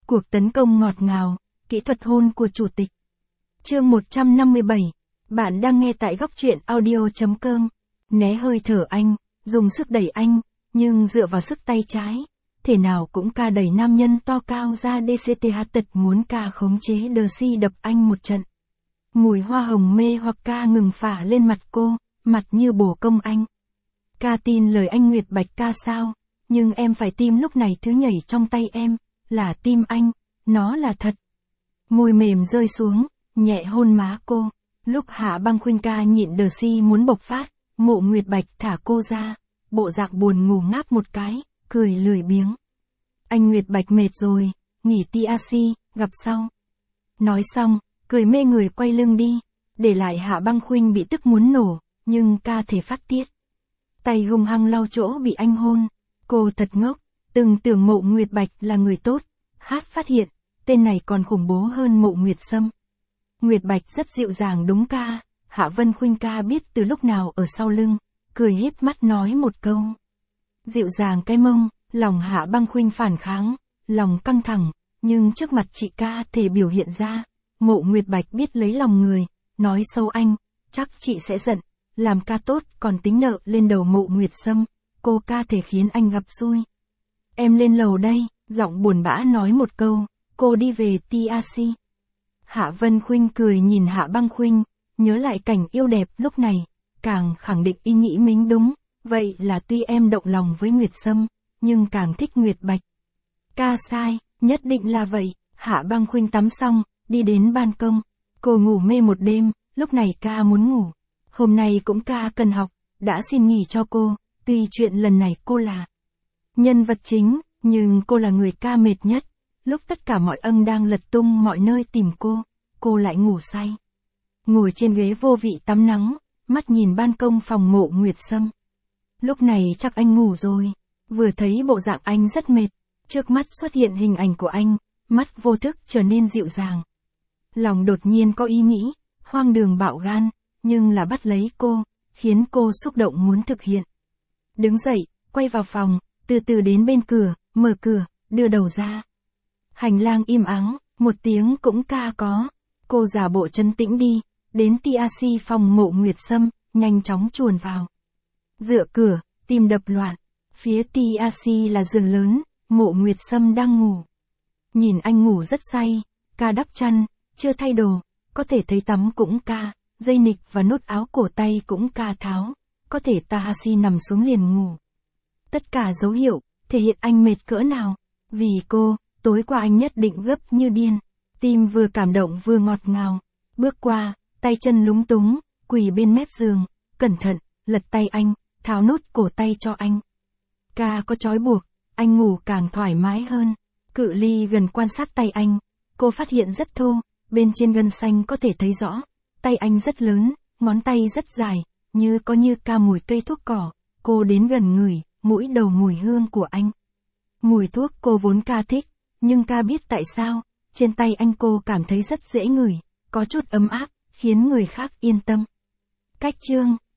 Cuộc tấn công ngọt ngào, kỹ thuật hôn của chủ tịch. Chương 157. Bạn đang nghe tại góc truyện audio.com. Né hơi thở anh, dùng sức đẩy anh, nhưng dựa vào sức tay trái. Thể nào cũng ca đẩy nam nhân to cao ra DCTH tật muốn ca khống chế Đờ đập anh một trận. Mùi hoa hồng mê hoặc ca ngừng phả lên mặt cô, mặt như bổ công anh. Ca tin lời anh Nguyệt Bạch ca sao, nhưng em phải tim lúc này thứ nhảy trong tay em, là tim anh, nó là thật. Môi mềm rơi xuống, nhẹ hôn má cô. Lúc Hạ Băng Khuynh ca nhịn Đờ muốn bộc phát, Mộ Nguyệt Bạch thả cô ra, bộ dạng buồn ngủ ngáp một cái, cười lười biếng. Anh Nguyệt Bạch mệt rồi, nghỉ TRC, gặp sau. Nói xong, cười mê người quay lưng đi, để lại Hạ Băng Khuynh bị tức muốn nổ, nhưng ca thể phát tiết. Tay hung hăng lau chỗ bị anh hôn, cô thật ngốc, từng tưởng Mộ Nguyệt Bạch là người tốt, hát phát hiện, tên này còn khủng bố hơn Mộ Nguyệt Sâm. Nguyệt Bạch rất dịu dàng đúng ca, Hạ Vân Khuynh ca biết từ lúc nào ở sau lưng, cười híp mắt nói một câu. Dịu dàng cái mông, lòng Hạ Băng Khuynh phản kháng, lòng căng thẳng, nhưng trước mặt chị ca thể biểu hiện ra. Mộ Nguyệt Bạch biết lấy lòng người, nói sâu anh, chắc chị sẽ giận, làm ca tốt còn tính nợ lên đầu Mộ Nguyệt Sâm, cô ca thể khiến anh gặp xui. Em lên lầu đây, giọng buồn bã nói một câu, cô đi về TRC. Hạ Vân Khuynh cười nhìn Hạ Băng Khuynh, nhớ lại cảnh yêu đẹp lúc này, càng khẳng định ý nghĩ mình đúng, vậy là tuy em động lòng với Nguyệt Sâm, nhưng càng thích Nguyệt Bạch. Ca sai, nhất định là vậy. Hạ Băng Khuynh tắm xong, đi đến ban công, cô ngủ mê một đêm, lúc này ca muốn ngủ. Hôm nay cũng ca cần học, đã xin nghỉ cho cô, tuy chuyện lần này cô là nhân vật chính, nhưng cô là người ca mệt nhất. Lúc tất cả mọi ân đang lật tung mọi nơi tìm cô lại ngủ say. Ngồi trên ghế vô vị tắm nắng, mắt nhìn ban công phòng Mộ Nguyệt Sâm. Lúc này chắc anh ngủ rồi, vừa thấy bộ dạng anh rất mệt, trước mắt xuất hiện hình ảnh của anh, mắt vô thức trở nên dịu dàng. Lòng đột nhiên có ý nghĩ, hoang đường bạo gan, nhưng là bắt lấy cô, khiến cô xúc động muốn thực hiện. Đứng dậy, quay vào phòng, từ từ đến bên cửa, mở cửa, đưa đầu ra. Hành lang im ắng, một tiếng cũng ca có. Cô giả bộ trấn tĩnh đi, đến TRC phòng Mộ Nguyệt Sâm, nhanh chóng chuồn vào. Dựa cửa, tim đập loạn. Phía TRC là giường lớn, Mộ Nguyệt Sâm đang ngủ. Nhìn anh ngủ rất say, ca đắp chăn, chưa thay đồ, có thể thấy tắm cũng ca, dây nịt và nút áo cổ tay cũng ca tháo, có thể Tahashi nằm xuống liền ngủ. Tất cả dấu hiệu, thể hiện anh mệt cỡ nào. Vì cô, tối qua anh nhất định gấp như điên. Tim vừa cảm động vừa ngọt ngào. Bước qua, tay chân lúng túng, quỳ bên mép giường, cẩn thận, lật tay anh, tháo nút cổ tay cho anh. Ca có trói buộc, anh ngủ càng thoải mái hơn. Cự ly gần quan sát tay anh, cô phát hiện rất thô, bên trên gân xanh có thể thấy rõ. Tay anh rất lớn, ngón tay rất dài, như ca mùi cây thuốc cỏ. Cô đến gần ngửi, mũi đầu mùi hương của anh. Mùi thuốc cô vốn ca thích, nhưng ca biết tại sao, trên tay anh cô cảm thấy rất dễ ngửi, có chút ấm áp, khiến người khác yên tâm. Cách chương